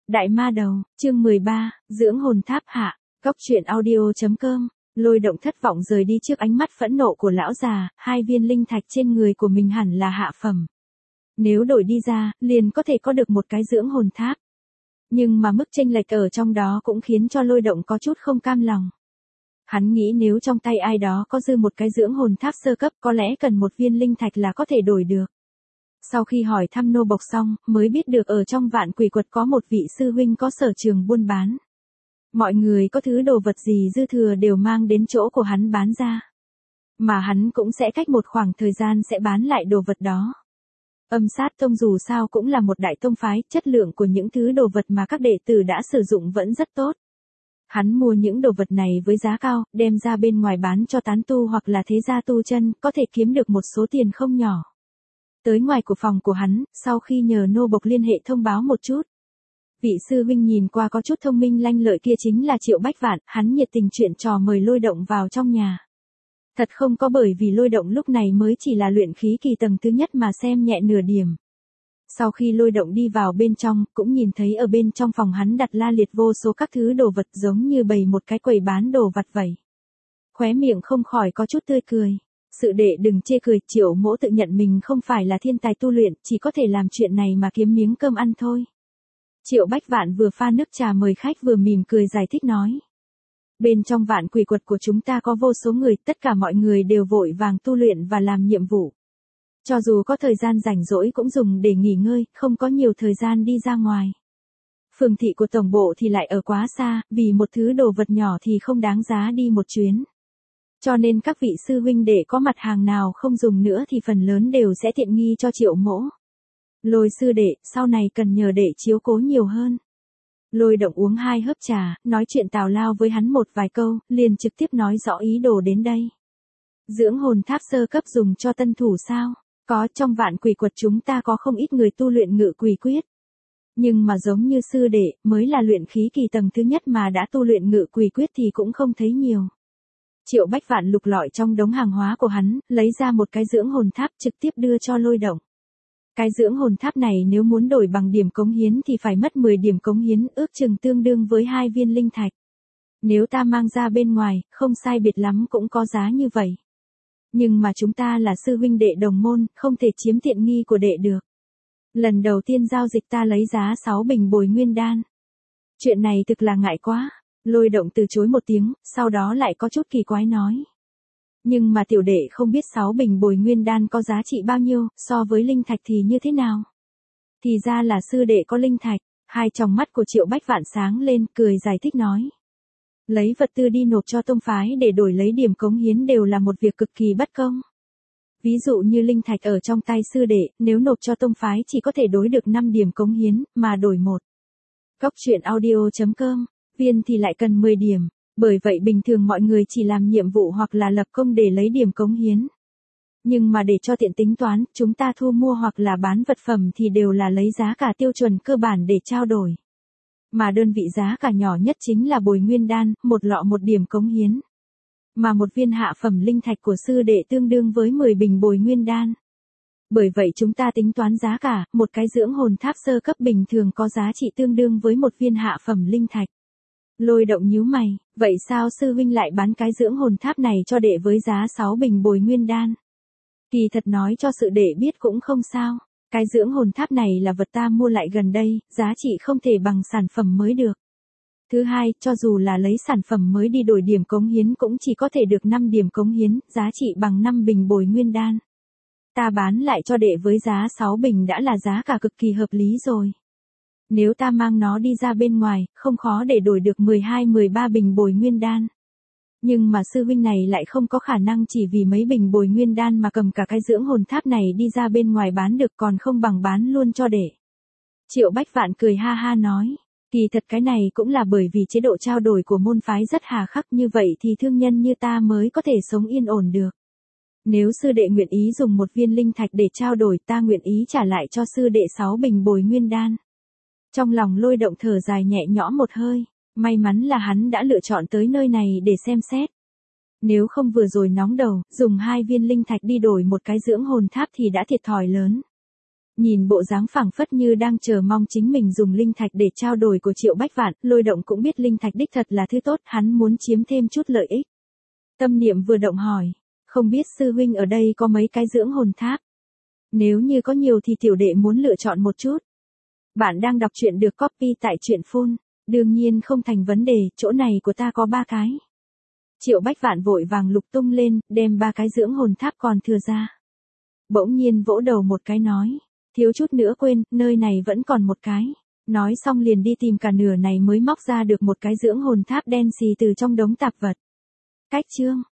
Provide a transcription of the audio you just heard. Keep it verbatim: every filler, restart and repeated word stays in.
Đại ma đầu, chương mười ba, dưỡng hồn tháp hạ, góc truyện audio.com, Lôi Động thất vọng rời đi trước ánh mắt phẫn nộ của lão già, hai viên linh thạch trên người của mình hẳn là hạ phẩm. Nếu đổi đi ra, liền có thể có được một cái dưỡng hồn tháp. Nhưng mà mức chênh lệch ở trong đó cũng khiến cho Lôi Động có chút không cam lòng. Hắn nghĩ nếu trong tay ai đó có dư một cái dưỡng hồn tháp sơ cấp có lẽ cần một viên linh thạch là có thể đổi được. Sau khi hỏi thăm nô bộc xong, mới biết được ở trong Vạn Quỷ Quật có một vị sư huynh có sở trường buôn bán. Mọi người có thứ đồ vật gì dư thừa đều mang đến chỗ của hắn bán ra. Mà hắn cũng sẽ cách một khoảng thời gian sẽ bán lại đồ vật đó. Âm sát tông dù sao cũng là một đại tông phái, chất lượng của những thứ đồ vật mà các đệ tử đã sử dụng vẫn rất tốt. Hắn mua những đồ vật này với giá cao, đem ra bên ngoài bán cho tán tu hoặc là thế gia tu chân, có thể kiếm được một số tiền không nhỏ. Tới ngoài của phòng của hắn, sau khi nhờ nô bộc liên hệ thông báo một chút. Vị sư huynh nhìn qua có chút thông minh lanh lợi kia chính là Triệu Bách Vạn, hắn nhiệt tình chuyện trò mời Lôi Động vào trong nhà. Thật không có bởi vì Lôi Động lúc này mới chỉ là luyện khí kỳ tầng thứ nhất mà xem nhẹ nửa điểm. Sau khi Lôi Động đi vào bên trong, cũng nhìn thấy ở bên trong phòng hắn đặt la liệt vô số các thứ đồ vật giống như bày một cái quầy bán đồ vặt vậy. Khóe miệng không khỏi có chút tươi cười. Sự đệ đừng chê cười, Triệu Mỗ tự nhận mình không phải là thiên tài tu luyện, chỉ có thể làm chuyện này mà kiếm miếng cơm ăn thôi. Triệu Bách Vạn vừa pha nước trà mời khách vừa mỉm cười giải thích nói. Bên trong Vạn Quỷ Quật của chúng ta có vô số người, tất cả mọi người đều vội vàng tu luyện và làm nhiệm vụ. Cho dù có thời gian rảnh rỗi cũng dùng để nghỉ ngơi, không có nhiều thời gian đi ra ngoài. Phường thị của tổng bộ thì lại ở quá xa, vì một thứ đồ vật nhỏ thì không đáng giá đi một chuyến. Cho nên các vị sư huynh đệ có mặt hàng nào không dùng nữa thì phần lớn đều sẽ tiện nghi cho Triệu Mỗ. Lôi sư đệ, sau này cần nhờ đệ chiếu cố nhiều hơn. Lôi Động uống hai hớp trà, nói chuyện tào lao với hắn một vài câu, liền trực tiếp nói rõ ý đồ đến đây. Dưỡng hồn tháp sơ cấp dùng cho tân thủ sao? Có, trong Vạn Quỷ Quật chúng ta có không ít người tu luyện ngự quỷ quyết. Nhưng mà giống như sư đệ, mới là luyện khí kỳ tầng thứ nhất mà đã tu luyện ngự quỷ quyết thì cũng không thấy nhiều. Triệu Bách Vạn lục lọi trong đống hàng hóa của hắn, lấy ra một cái dưỡng hồn tháp trực tiếp đưa cho Lôi Động. Cái dưỡng hồn tháp này nếu muốn đổi bằng điểm cống hiến thì phải mất mười điểm cống hiến, ước chừng tương đương với hai viên linh thạch. Nếu ta mang ra bên ngoài, không sai biệt lắm cũng có giá như vậy. Nhưng mà chúng ta là sư huynh đệ đồng môn, không thể chiếm tiện nghi của đệ được. Lần đầu tiên giao dịch ta lấy giá sáu bình bồi nguyên đan. Chuyện này thực là ngại quá. Lôi Động từ chối một tiếng, sau đó lại có chút kỳ quái nói. Nhưng mà tiểu đệ không biết sáu bình bồi nguyên đan có giá trị bao nhiêu, so với linh thạch thì như thế nào? Thì ra là sư đệ có linh thạch, hai tròng mắt của Triệu Bách Vạn sáng lên, cười giải thích nói. Lấy vật tư đi nộp cho tông phái để đổi lấy điểm cống hiến đều là một việc cực kỳ bất công. Ví dụ như linh thạch ở trong tay sư đệ, nếu nộp cho tông phái chỉ có thể đối được năm điểm cống hiến, mà đổi một. Góc truyện audio.com, viên thì lại cần mười điểm. Bởi vậy bình thường mọi người chỉ làm nhiệm vụ hoặc là lập công để lấy điểm cống hiến. Nhưng mà để cho tiện tính toán, chúng ta thu mua hoặc là bán vật phẩm thì đều là lấy giá cả tiêu chuẩn cơ bản để trao đổi. Mà đơn vị giá cả nhỏ nhất chính là bồi nguyên đan, một lọ một điểm cống hiến. Mà một viên hạ phẩm linh thạch của sư đệ tương đương với mười bình bồi nguyên đan. Bởi vậy chúng ta tính toán giá cả, một cái dưỡng hồn tháp sơ cấp bình thường có giá trị tương đương với một viên hạ phẩm linh thạch. Lôi Động nhíu mày, vậy sao sư huynh lại bán cái dưỡng hồn tháp này cho đệ với giá sáu bình bồi nguyên đan? Kỳ thật nói cho sự đệ biết cũng không sao, cái dưỡng hồn tháp này là vật ta mua lại gần đây, giá trị không thể bằng sản phẩm mới được. Thứ hai, cho dù là lấy sản phẩm mới đi đổi điểm cống hiến cũng chỉ có thể được năm điểm cống hiến, giá trị bằng năm bình bồi nguyên đan. Ta bán lại cho đệ với giá sáu bình đã là giá cả cực kỳ hợp lý rồi. Nếu ta mang nó đi ra bên ngoài, không khó để đổi được mười hai mười ba bình bồi nguyên đan. Nhưng mà sư huynh này lại không có khả năng chỉ vì mấy bình bồi nguyên đan mà cầm cả cái dưỡng hồn tháp này đi ra bên ngoài bán được, còn không bằng bán luôn cho đệ. Triệu Bách Vạn cười ha ha nói, kỳ thật cái này cũng là bởi vì chế độ trao đổi của môn phái rất hà khắc, như vậy thì thương nhân như ta mới có thể sống yên ổn được. Nếu sư đệ nguyện ý dùng một viên linh thạch để trao đổi, ta nguyện ý trả lại cho sư đệ sáu bình bồi nguyên đan. Trong lòng Lôi Động thở dài nhẹ nhõm một hơi, may mắn là hắn đã lựa chọn tới nơi này để xem xét. Nếu không vừa rồi nóng đầu, dùng hai viên linh thạch đi đổi một cái dưỡng hồn tháp thì đã thiệt thòi lớn. Nhìn bộ dáng phảng phất như đang chờ mong chính mình dùng linh thạch để trao đổi của Triệu Bách Vạn, Lôi Động cũng biết linh thạch đích thật là thứ tốt, hắn muốn chiếm thêm chút lợi ích. Tâm niệm vừa động hỏi, không biết sư huynh ở đây có mấy cái dưỡng hồn tháp? Nếu như có nhiều thì tiểu đệ muốn lựa chọn một chút. Bạn đang đọc truyện được copy tại truyện phun, đương nhiên không thành vấn đề, chỗ này của ta có ba cái. Triệu Bách Vạn vội vàng lục tung lên, đem ba cái dưỡng hồn tháp còn thừa ra. Bỗng nhiên vỗ đầu một cái nói, thiếu chút nữa quên, nơi này vẫn còn một cái. Nói xong liền đi tìm cả nửa này mới móc ra được một cái dưỡng hồn tháp đen xì từ trong đống tạp vật. Cách chương